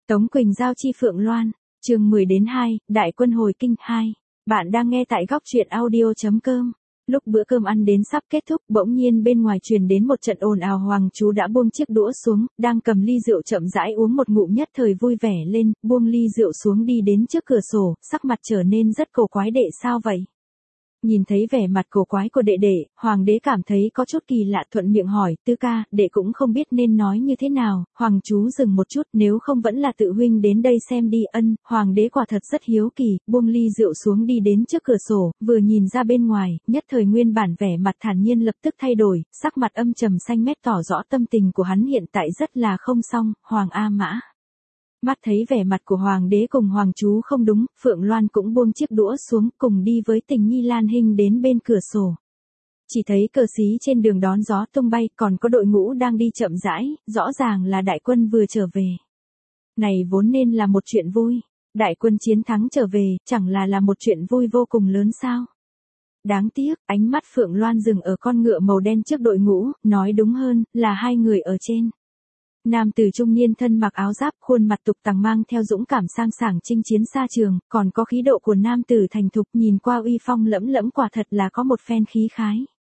Tống Quỳnh giao chi Phượng Loan, chương 10-2, Đại quân hồi kinh 2. Bạn đang nghe tại góc truyện audio.com. Lúc bữa cơm ăn đến sắp kết thúc, bỗng nhiên bên ngoài truyền đến một trận ồn ào. Hoàng chú đã buông chiếc đũa xuống, đang cầm ly rượu chậm rãi uống một ngụm, nhất thời vui vẻ lên, buông ly rượu xuống đi đến trước cửa sổ, sắc mặt trở nên rất cổ quái. Đệ sao vậy? Nhìn thấy vẻ mặt cổ quái của đệ đệ, hoàng đế cảm thấy có chút kỳ lạ, thuận miệng hỏi, Tư ca, đệ cũng không biết nên nói như thế nào. Hoàng chú dừng một chút, nếu không vẫn là tự huynh đến đây xem đi. Ân, hoàng đế quả thật rất hiếu kỳ, buông ly rượu xuống đi đến trước cửa sổ, vừa nhìn ra bên ngoài, nhất thời nguyên bản vẻ mặt thản nhiên lập tức thay đổi, sắc mặt âm trầm xanh mét tỏ rõ tâm tình của hắn hiện tại rất là không xong. Hoàng A Mã. Mắt thấy vẻ mặt của hoàng đế cùng hoàng chú không đúng, Phượng Loan cũng buông chiếc đũa xuống, cùng đi với Tình Nhi Lan Hinh đến bên cửa sổ. Chỉ thấy cờ xí trên đường đón gió tung bay, còn có đội ngũ đang đi chậm rãi, rõ ràng là đại quân vừa trở về. Này vốn nên là một chuyện vui, đại quân chiến thắng trở về, chẳng là một chuyện vui vô cùng lớn sao? Đáng tiếc, ánh mắt Phượng Loan dừng ở con ngựa màu đen trước đội ngũ, nói đúng hơn, là hai người ở trên. Nam tử trung niên thân mặc áo giáp, khuôn mặt tục tằng, mang theo dũng cảm sang sảng chinh chiến xa trường, còn có khí độ của nam tử thành thục, nhìn qua uy phong lẫm lẫm, quả thật là có một phen khí khái.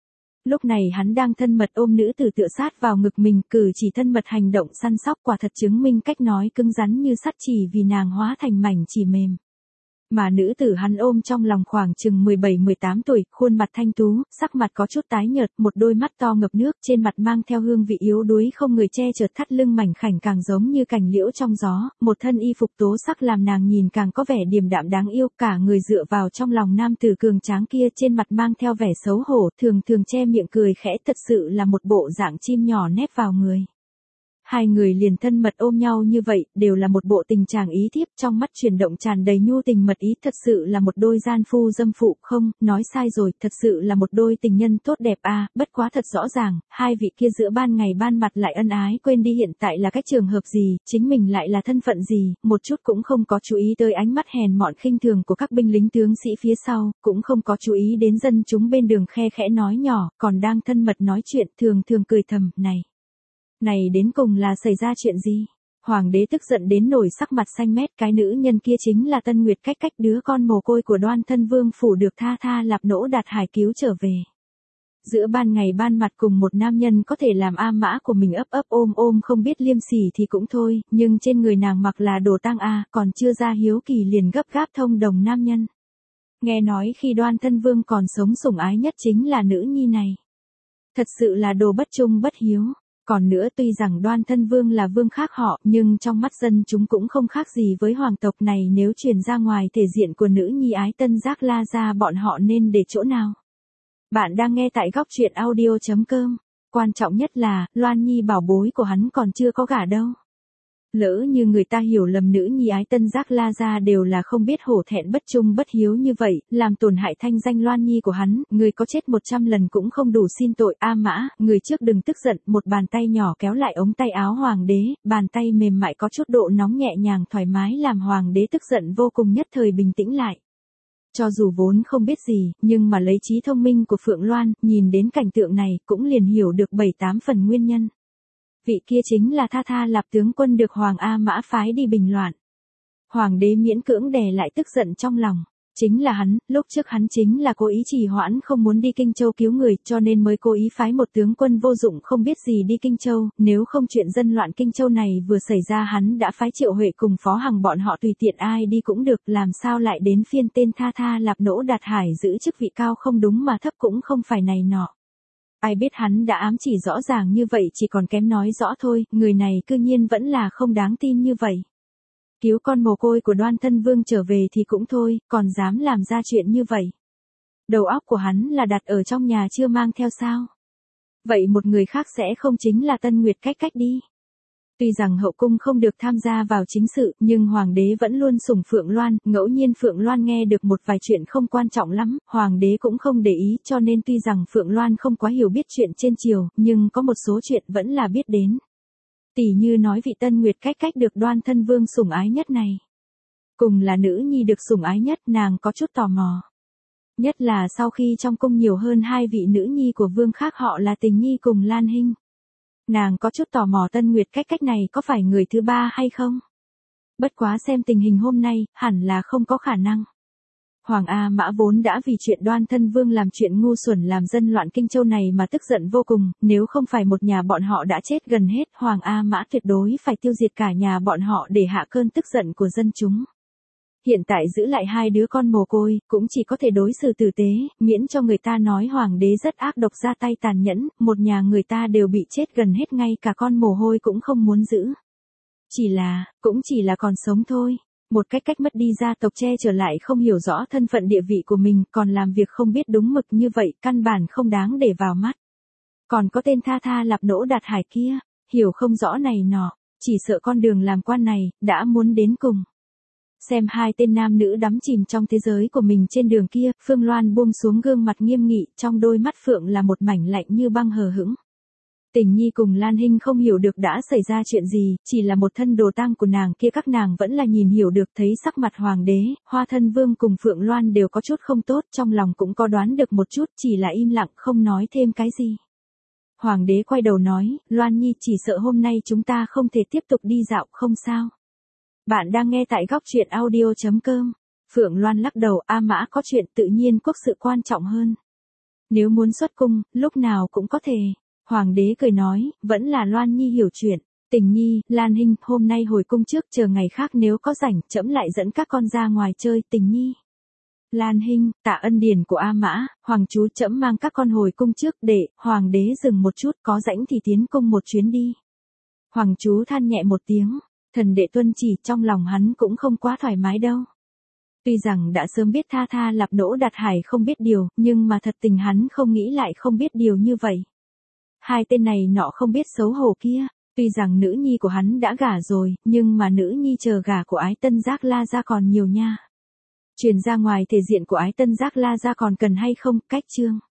Lúc này hắn đang thân mật ôm nữ tử tựa sát vào ngực mình, cử chỉ thân mật, hành động săn sóc, quả thật chứng minh cách nói cứng rắn như sắt, chỉ vì nàng hóa thành mảnh chỉ mềm. Mà nữ tử hắn ôm trong lòng khoảng chừng 17-18 tuổi, khuôn mặt thanh tú, sắc mặt có chút tái nhợt, một đôi mắt to ngập nước, trên mặt mang theo hương vị yếu đuối không người che chở, thắt lưng mảnh khảnh càng giống như cành liễu trong gió, một thân y phục tố sắc làm nàng nhìn càng có vẻ điềm đạm đáng yêu, cả người dựa vào trong lòng nam tử cường tráng kia, trên mặt mang theo vẻ xấu hổ, thường thường che miệng cười khẽ, thật sự là một bộ dạng chim nhỏ nép vào người. Hai người liền thân mật ôm nhau như vậy, đều là một bộ tình chàng ý thiếp, trong mắt chuyển động tràn đầy nhu tình mật ý, thật sự là một đôi gian phu dâm phụ, không, nói sai rồi, thật sự là một đôi tình nhân tốt đẹp a. Bất quá thật rõ ràng, hai vị kia giữa ban ngày ban mặt lại ân ái, quên đi hiện tại là cái trường hợp gì, chính mình lại là thân phận gì, một chút cũng không có chú ý tới ánh mắt hèn mọn khinh thường của các binh lính tướng sĩ phía sau, cũng không có chú ý đến dân chúng bên đường khe khẽ nói nhỏ, còn đang thân mật nói chuyện, thường thường cười thầm, này đến cùng là xảy ra chuyện gì? Hoàng đế tức giận đến nổi sắc mặt xanh mét, cái nữ nhân kia chính là Tân Nguyệt Cách Cách, đứa con mồ côi của Đoan Thân Vương phủ được Tha Lạp Nỗ Đạt Hải cứu trở về. Giữa ban ngày ban mặt cùng một nam nhân có thể làm A Mã của mình ấp ấp ôm ôm không biết liêm sỉ thì cũng thôi, nhưng trên người nàng mặc là đồ tang a, còn chưa ra hiếu kỳ liền gấp gáp thông đồng nam nhân. Nghe nói khi Đoan Thân Vương còn sống sủng ái nhất chính là nữ nhi này. Thật sự là đồ bất trung bất hiếu. Còn nữa, tuy rằng Đoan Thân Vương là vương khác họ, nhưng trong mắt dân chúng cũng không khác gì với hoàng tộc này, nếu truyền ra ngoài thể diện của nữ nhi ái tân giác la ra, bọn họ nên để chỗ nào? Bạn đang nghe tại góc truyện audio.com. Quan trọng nhất là, Loan Nhi bảo bối của hắn còn chưa có gả đâu. Lỡ như người ta hiểu lầm nữ nhi ái tân giác la ra đều là không biết hổ thẹn bất trung bất hiếu như vậy, làm tổn hại thanh danh Loan Nhi của hắn, người có chết 100 lần cũng không đủ xin tội. A Mã, người trước đừng tức giận, một bàn tay nhỏ kéo lại ống tay áo hoàng đế, bàn tay mềm mại có chút độ nóng nhẹ nhàng thoải mái làm hoàng đế tức giận vô cùng, nhất thời bình tĩnh lại. Cho dù vốn không biết gì, nhưng mà lấy trí thông minh của Phượng Loan, nhìn đến cảnh tượng này, cũng liền hiểu được 7-8 phần nguyên nhân. Vị kia chính là Tha Lạp tướng quân được Hoàng A Mã phái đi bình loạn. Hoàng đế miễn cưỡng đè lại tức giận trong lòng. Chính là hắn, lúc trước hắn chính là cố ý trì hoãn không muốn đi Kinh Châu cứu người, cho nên mới cố ý phái một tướng quân vô dụng không biết gì đi Kinh Châu, nếu không chuyện dân loạn Kinh Châu này vừa xảy ra hắn đã phái Triệu Huệ cùng Phó Hằng bọn họ tùy tiện ai đi cũng được, làm sao lại đến phiên tên Tha Lạp Nỗ Đạt Hải giữ chức vị cao không đúng mà thấp cũng không phải này nọ. Ai biết hắn đã ám chỉ rõ ràng như vậy, chỉ còn kém nói rõ thôi, người này cư nhiên vẫn là không đáng tin như vậy. Cứu con mồ côi của Đoan Thân Vương trở về thì cũng thôi, còn dám làm ra chuyện như vậy. Đầu óc của hắn là đặt ở trong nhà chưa mang theo sao? Vậy một người khác sẽ không chính là Tân Nguyệt Cách Cách đi. Tuy rằng hậu cung không được tham gia vào chính sự, nhưng hoàng đế vẫn luôn sủng Phượng Loan, ngẫu nhiên Phượng Loan nghe được một vài chuyện không quan trọng lắm, hoàng đế cũng không để ý, cho nên tuy rằng Phượng Loan không quá hiểu biết chuyện trên triều, nhưng có một số chuyện vẫn là biết đến. Tỉ như nói vị Tân Nguyệt Cách Cách được Đoan Thân Vương sủng ái nhất này. Cùng là nữ nhi được sủng ái nhất, nàng có chút tò mò. Nhất là sau khi trong cung nhiều hơn hai vị nữ nhi của vương khác họ là Tình Nhi cùng Lan Hinh. Nàng có chút tò mò Tân Nguyệt Cách Cách này có phải người thứ ba hay không? Bất quá xem tình hình hôm nay, hẳn là không có khả năng. Hoàng A Mã vốn đã vì chuyện Đoan Thân Vương làm chuyện ngu xuẩn làm dân loạn Kinh Châu này mà tức giận vô cùng, nếu không phải một nhà bọn họ đã chết gần hết, Hoàng A Mã tuyệt đối phải tiêu diệt cả nhà bọn họ để hạ cơn tức giận của dân chúng. Hiện tại giữ lại hai đứa con mồ côi, cũng chỉ có thể đối xử tử tế, miễn cho người ta nói hoàng đế rất ác độc ra tay tàn nhẫn, một nhà người ta đều bị chết gần hết ngay cả con mồ hôi cũng không muốn giữ. Cũng chỉ là còn sống thôi. Một cách mất đi gia tộc che trở lại không hiểu rõ thân phận địa vị của mình, còn làm việc không biết đúng mực như vậy, căn bản không đáng để vào mắt. Còn có tên Tha Tha Lạp Nỗ Đạt Hải kia, hiểu không rõ này nọ, chỉ sợ con đường làm quan này, đã muốn đến cùng. Xem hai tên nam nữ đắm chìm trong thế giới của mình trên đường kia, Phương Loan buông xuống gương mặt nghiêm nghị, trong đôi mắt Phượng là một mảnh lạnh như băng hờ hững. Tình Nhi cùng Lan Hinh không hiểu được đã xảy ra chuyện gì, chỉ là một thân đồ tang của nàng kia các nàng vẫn là nhìn hiểu được, thấy sắc mặt hoàng đế, Hoa Thân Vương cùng Phượng Loan đều có chút không tốt, trong lòng cũng có đoán được một chút, chỉ là im lặng không nói thêm cái gì. Hoàng đế quay đầu nói, Loan Nhi chỉ sợ hôm nay chúng ta không thể tiếp tục đi dạo, không sao. Bạn đang nghe tại góc truyện audio.com. Phượng Loan lắc đầu, A Mã có chuyện tự nhiên quốc sự quan trọng hơn. Nếu muốn xuất cung, lúc nào cũng có thể. Hoàng đế cười nói, vẫn là Loan Nhi hiểu chuyện. Tình Nhi, Lan Hinh, hôm nay hồi cung trước, chờ ngày khác nếu có rảnh, trẫm lại dẫn các con ra ngoài chơi. Tình Nhi, Lan Hinh, tạ ân điển của A Mã, hoàng chú trẫm mang các con hồi cung trước để, hoàng đế dừng một chút, có rảnh thì tiến cung một chuyến đi. Hoàng chú than nhẹ một tiếng, thần đệ tuân chỉ, trong lòng hắn cũng không quá thoải mái đâu. Tuy rằng đã sớm biết Tha Tha Lạp Nỗ Đạt Hải không biết điều, nhưng mà thật tình hắn không nghĩ lại không biết điều như vậy. Hai tên này nọ không biết xấu hổ kia, tuy rằng nữ nhi của hắn đã gả rồi, nhưng mà nữ nhi chờ gả của Ái Tân Giác La Gia còn nhiều nha. Truyền ra ngoài thể diện của Ái Tân Giác La Gia còn cần hay không, cách chương.